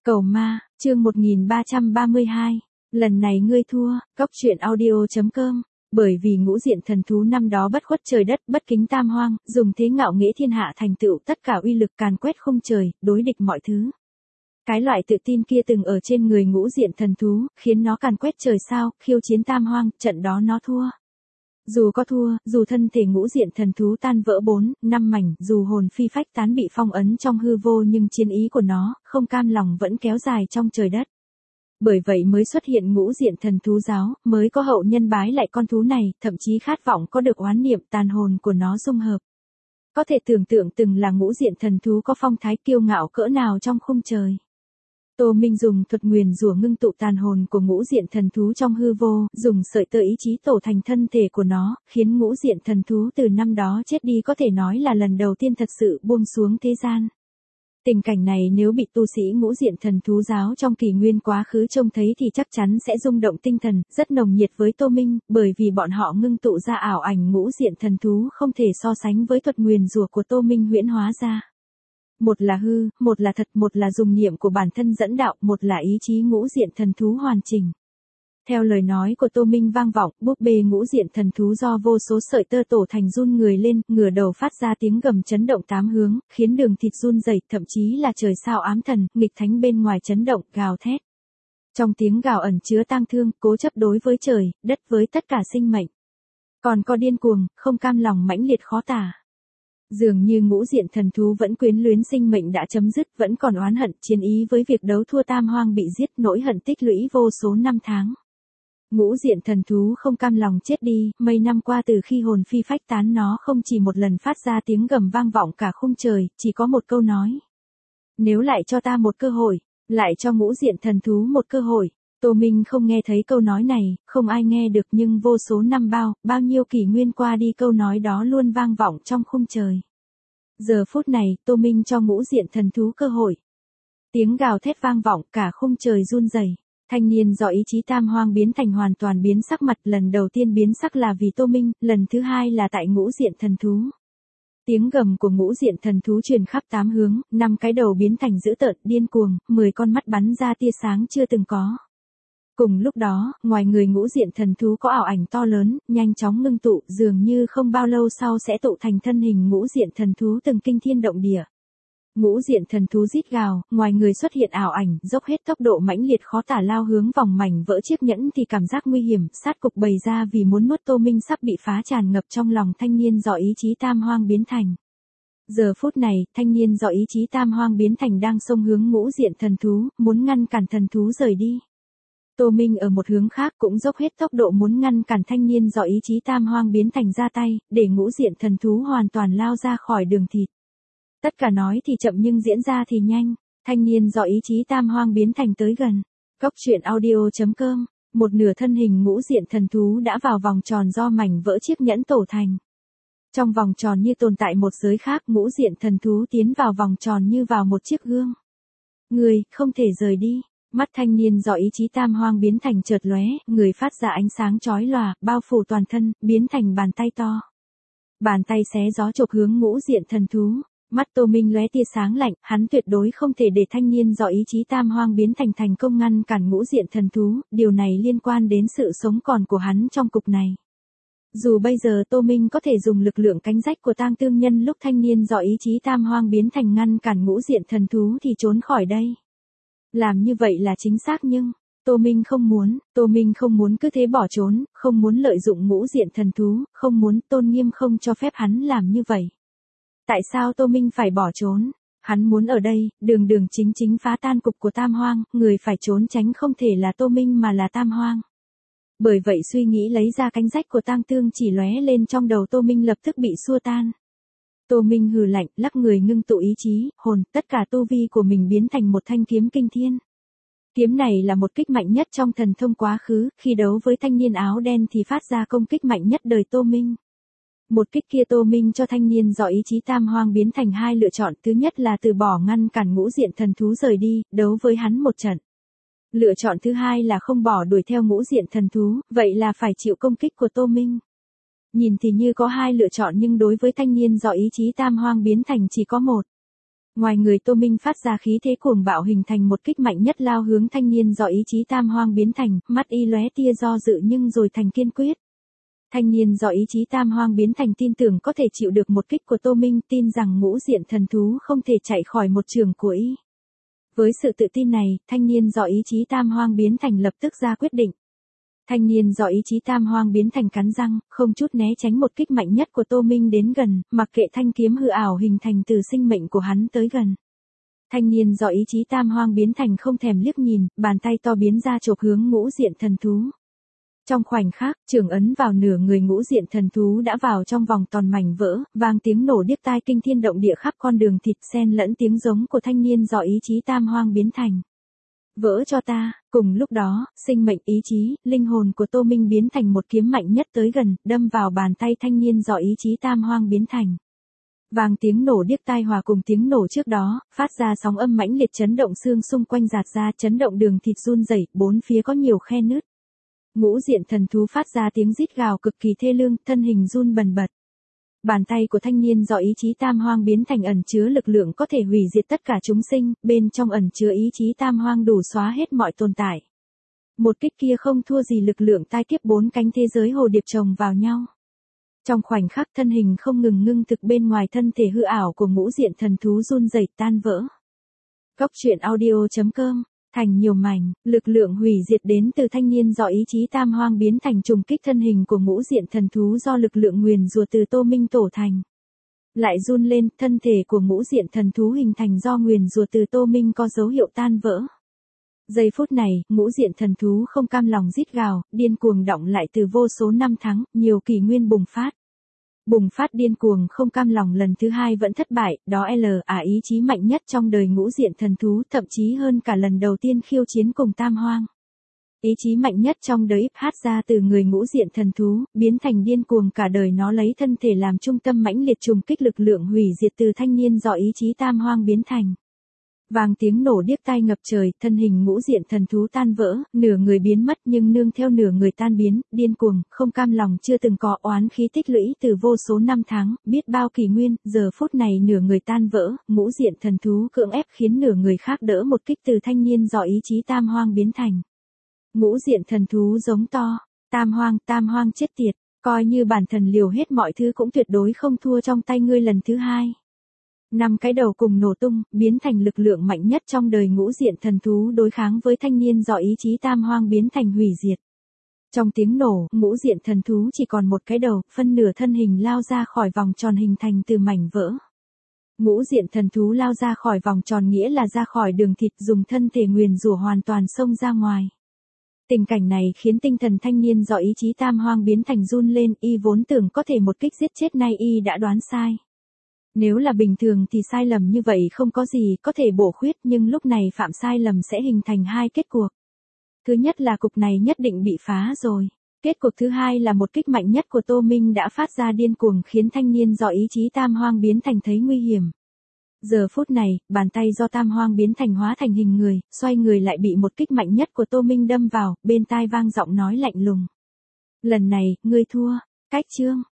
Cầu ma, chương 1332. Lần này ngươi thua, Cóc truyện audio.com. Bởi vì ngũ diện thần thú năm đó bất khuất trời đất, bất kính tam hoang, dùng thế ngạo nghễ thiên hạ thành tựu tất cả uy lực càn quét khung trời, đối địch mọi thứ. Cái loại tự tin kia từng ở trên người ngũ diện thần thú, khiến nó càn quét trời sao, khiêu chiến tam hoang, trận đó nó thua. Dù có thua, dù thân thể ngũ diện thần thú tan vỡ 4-5 mảnh, dù hồn phi phách tán bị phong ấn trong hư vô, nhưng chiến ý của nó, không cam lòng vẫn kéo dài trong trời đất. Bởi vậy mới xuất hiện ngũ diện thần thú giáo, mới có hậu nhân bái lại con thú này, thậm chí khát vọng có được oán niệm tàn hồn của nó dung hợp. Có thể tưởng tượng từng là ngũ diện thần thú có phong thái kiêu ngạo cỡ nào trong khung trời. Tô Minh dùng thuật nguyền rủa ngưng tụ tàn hồn của ngũ diện thần thú trong hư vô, dùng sợi tơ ý chí tổ thành thân thể của nó, khiến ngũ diện thần thú từ năm đó chết đi có thể nói là lần đầu tiên thật sự buông xuống thế gian. Tình cảnh này nếu bị tu sĩ ngũ diện thần thú giáo trong kỷ nguyên quá khứ trông thấy thì chắc chắn sẽ rung động tinh thần, rất nồng nhiệt với Tô Minh, bởi vì bọn họ ngưng tụ ra ảo ảnh ngũ diện thần thú không thể so sánh với thuật nguyền rủa của Tô Minh huyễn hóa ra. Một là hư, một là thật, một là dùng niệm của bản thân dẫn đạo, một là ý chí ngũ diện thần thú hoàn chỉnh. Theo lời nói của Tô Minh vang vọng, búp bê ngũ diện thần thú do vô số sợi tơ tổ thành run người lên, ngửa đầu phát ra tiếng gầm chấn động tám hướng, khiến đường thịt run rẩy, thậm chí là trời sao ám thần, nghịch thánh bên ngoài chấn động, gào thét. Trong tiếng gào ẩn chứa tang thương, cố chấp đối với trời, đất với tất cả sinh mệnh. Còn có điên cuồng, không cam lòng mãnh liệt khó tả. Dường như ngũ diện thần thú vẫn quyến luyến sinh mệnh đã chấm dứt, vẫn còn oán hận, chiến ý với việc đấu thua tam hoang bị giết, nỗi hận tích lũy vô số năm tháng. Ngũ diện thần thú không cam lòng chết đi, mấy năm qua từ khi hồn phi phách tán nó không chỉ một lần phát ra tiếng gầm vang vọng cả khung trời, chỉ có một câu nói. Nếu lại cho ta một cơ hội, lại cho ngũ diện thần thú một cơ hội. Tô Minh không nghe thấy câu nói này, không ai nghe được, nhưng vô số năm bao nhiêu kỷ nguyên qua đi câu nói đó luôn vang vọng trong khung trời. Giờ phút này, Tô Minh cho ngũ diện thần thú cơ hội. Tiếng gào thét vang vọng, cả khung trời run rẩy. Thanh niên do ý chí tam hoang biến thành hoàn toàn biến sắc mặt, lần đầu tiên biến sắc là vì Tô Minh, lần thứ hai là tại ngũ diện thần thú. Tiếng gầm của ngũ diện thần thú truyền khắp 8 hướng, 5 cái đầu biến thành dữ tợn, điên cuồng, 10 con mắt bắn ra tia sáng chưa từng có. Cùng lúc đó, ngoài người ngũ diện thần thú có ảo ảnh to lớn, nhanh chóng ngưng tụ, dường như không bao lâu sau sẽ tụ thành thân hình ngũ diện thần thú từng kinh thiên động địa. Ngũ diện thần thú rít gào, ngoài người xuất hiện ảo ảnh, dốc hết tốc độ mãnh liệt khó tả lao hướng vòng mảnh vỡ chiếc nhẫn thì cảm giác nguy hiểm, sát cục bày ra vì muốn nuốt Tô Minh sắp bị phá tràn ngập trong lòng thanh niên do ý chí tam hoang biến thành. Giờ phút này, thanh niên do ý chí tam hoang biến thành đang xông hướng ngũ diện thần thú, muốn ngăn cản thần thú rời đi. Tô Minh ở một hướng khác cũng dốc hết tốc độ muốn ngăn cản thanh niên do ý chí tam hoang biến thành ra tay, để ngũ diện thần thú hoàn toàn lao ra khỏi đường thịt. Tất cả nói thì chậm nhưng diễn ra thì nhanh, thanh niên do ý chí tam hoang biến thành tới gần. Cóc truyện audio.com, một nửa thân hình ngũ diện thần thú đã vào vòng tròn do mảnh vỡ chiếc nhẫn tổ thành. Trong vòng tròn như tồn tại một giới khác, ngũ diện thần thú tiến vào vòng tròn như vào một chiếc gương. Người, không thể rời đi. Mắt thanh niên do ý chí tam hoang biến thành chợt lóe, người phát ra ánh sáng chói lòa, bao phủ toàn thân, biến thành bàn tay to. Bàn tay xé gió chộp hướng ngũ diện thần thú. Mắt Tô Minh lóe tia sáng lạnh, hắn tuyệt đối không thể để thanh niên do ý chí tam hoang biến thành công ngăn cản ngũ diện thần thú, điều này liên quan đến sự sống còn của hắn trong cục này. Dù bây giờ Tô Minh có thể dùng lực lượng cánh rách của tang tương nhân lúc thanh niên do ý chí tam hoang biến thành ngăn cản ngũ diện thần thú thì trốn khỏi đây. Làm như vậy là chính xác nhưng, Tô Minh không muốn cứ thế bỏ trốn, không muốn lợi dụng ngũ diện thần thú, không muốn, tôn nghiêm không cho phép hắn làm như vậy. Tại sao Tô Minh phải bỏ trốn? Hắn muốn ở đây, đường chính phá tan cục của tam hoang, người phải trốn tránh không thể là Tô Minh mà là tam hoang. Bởi vậy suy nghĩ lấy ra cánh rách của tang tương chỉ lóe lên trong đầu Tô Minh lập tức bị xua tan. Tô Minh hừ lạnh, lắc người ngưng tụ ý chí, hồn, tất cả tu vi của mình biến thành một thanh kiếm kinh thiên. Kiếm này là một kích mạnh nhất trong thần thông quá khứ, khi đấu với thanh niên áo đen thì phát ra công kích mạnh nhất đời Tô Minh. Một kích kia Tô Minh cho thanh niên do ý chí tam hoang biến thành hai lựa chọn, thứ nhất là từ bỏ ngăn cản ngũ diện thần thú rời đi, đấu với hắn một trận. Lựa chọn thứ hai là không bỏ đuổi theo ngũ diện thần thú, vậy là phải chịu công kích của Tô Minh. Nhìn thì như có hai lựa chọn nhưng đối với thanh niên do ý chí tam hoang biến thành chỉ có một. Ngoài người Tô Minh phát ra khí thế cuồng bạo hình thành một kích mạnh nhất lao hướng thanh niên do ý chí tam hoang biến thành, mắt y lóe tia do dự nhưng rồi thành kiên quyết. Thanh niên do ý chí tam hoang biến thành tin tưởng có thể chịu được một kích của Tô Minh, tin rằng ngũ diện thần thú không thể chạy khỏi một trường của y. Với sự tự tin này, thanh niên do ý chí tam hoang biến thành lập tức ra quyết định. Thanh niên do ý chí tam hoang biến thành cắn răng, không chút né tránh một kích mạnh nhất của Tô Minh đến gần, mặc kệ thanh kiếm hư ảo hình thành từ sinh mệnh của hắn tới gần. Thanh niên do ý chí tam hoang biến thành không thèm liếc nhìn, bàn tay to biến ra chộp hướng ngũ diện thần thú. Trong khoảnh khắc, trường ấn vào nửa người ngũ diện thần thú đã vào trong vòng tròn mảnh vỡ, vang tiếng nổ điếc tai kinh thiên động địa khắp con đường thịt xen lẫn tiếng giống của thanh niên do ý chí tam hoang biến thành. Vỡ cho ta, cùng lúc đó, sinh mệnh ý chí, linh hồn của Tô Minh biến thành một kiếm mạnh nhất tới gần, đâm vào bàn tay thanh niên do ý chí tam hoang biến thành. Vang tiếng nổ điếc tai hòa cùng tiếng nổ trước đó, phát ra sóng âm mãnh liệt chấn động xương xung quanh giạt ra, chấn động đường thịt run rẩy, bốn phía có nhiều khe nứt. Ngũ diện thần thú phát ra tiếng rít gào cực kỳ thê lương, thân hình run bần bật. Bàn tay của thanh niên do ý chí tam hoang biến thành ẩn chứa lực lượng có thể hủy diệt tất cả chúng sinh, bên trong ẩn chứa ý chí tam hoang đủ xóa hết mọi tồn tại. Một kích kia không thua gì lực lượng tai kiếp bốn cánh thế giới hồ điệp chồng vào nhau. Trong khoảnh khắc thân hình không ngừng ngưng thực bên ngoài thân thể hư ảo của ngũ diện thần thú run rẩy tan vỡ. Góc truyện audio.com thành nhiều mảnh, lực lượng hủy diệt đến từ thanh niên do ý chí tam hoang biến thành trùng kích thân hình của ngũ diện thần thú do lực lượng nguyền rủa từ Tô Minh tổ thành. Lại run lên, thân thể của ngũ diện thần thú hình thành do nguyền rủa từ Tô Minh có dấu hiệu tan vỡ. Giây phút này, ngũ diện thần thú không cam lòng rít gào, điên cuồng đọng lại từ vô số năm tháng, nhiều kỷ nguyên bùng phát. Bùng phát điên cuồng không cam lòng lần thứ hai vẫn thất bại, đó là ý chí mạnh nhất trong đời ngũ diện thần thú, thậm chí hơn cả lần đầu tiên khiêu chiến cùng tam hoang. Ý chí mạnh nhất trong đời phát ra từ người ngũ diện thần thú, biến thành điên cuồng cả đời nó lấy thân thể làm trung tâm mãnh liệt trùng kích lực lượng hủy diệt từ thanh niên do ý chí tam hoang biến thành. Vang tiếng nổ điếc tai ngập trời, thân hình ngũ diện thần thú tan vỡ, nửa người biến mất nhưng nương theo nửa người tan biến, điên cuồng, không cam lòng chưa từng có oán khí tích lũy từ vô số năm tháng, biết bao kỷ nguyên, giờ phút này nửa người tan vỡ, ngũ diện thần thú cưỡng ép khiến nửa người khác đỡ một kích từ thanh niên do ý chí tam hoang biến thành. Ngũ diện thần thú giống to, tam hoang chết tiệt, coi như bản thần liều hết mọi thứ cũng tuyệt đối không thua trong tay ngươi lần thứ hai. 5 cái đầu cùng nổ tung, biến thành lực lượng mạnh nhất trong đời ngũ diện thần thú đối kháng với thanh niên do ý chí tam hoang biến thành hủy diệt. Trong tiếng nổ, ngũ diện thần thú chỉ còn một cái đầu, phân nửa thân hình lao ra khỏi vòng tròn hình thành từ mảnh vỡ. Ngũ diện thần thú lao ra khỏi vòng tròn nghĩa là ra khỏi đường thịt, dùng thân thể nguyền rủa hoàn toàn xông ra ngoài. Tình cảnh này khiến tinh thần thanh niên do ý chí tam hoang biến thành run lên, y vốn tưởng có thể một kích giết chết, nay y đã đoán sai. Nếu là bình thường thì sai lầm như vậy không có gì có thể bổ khuyết, nhưng lúc này phạm sai lầm sẽ hình thành hai kết cuộc. Thứ nhất là cục này nhất định bị phá rồi. Kết cục thứ hai là một kích mạnh nhất của Tô Minh đã phát ra điên cuồng khiến thanh niên do ý chí tam hoang biến thành thấy nguy hiểm. Giờ phút này, bàn tay do tam hoang biến thành hóa thành hình người, xoay người lại bị một kích mạnh nhất của Tô Minh đâm vào, bên tai vang giọng nói lạnh lùng. Lần này, ngươi thua. Cách chương.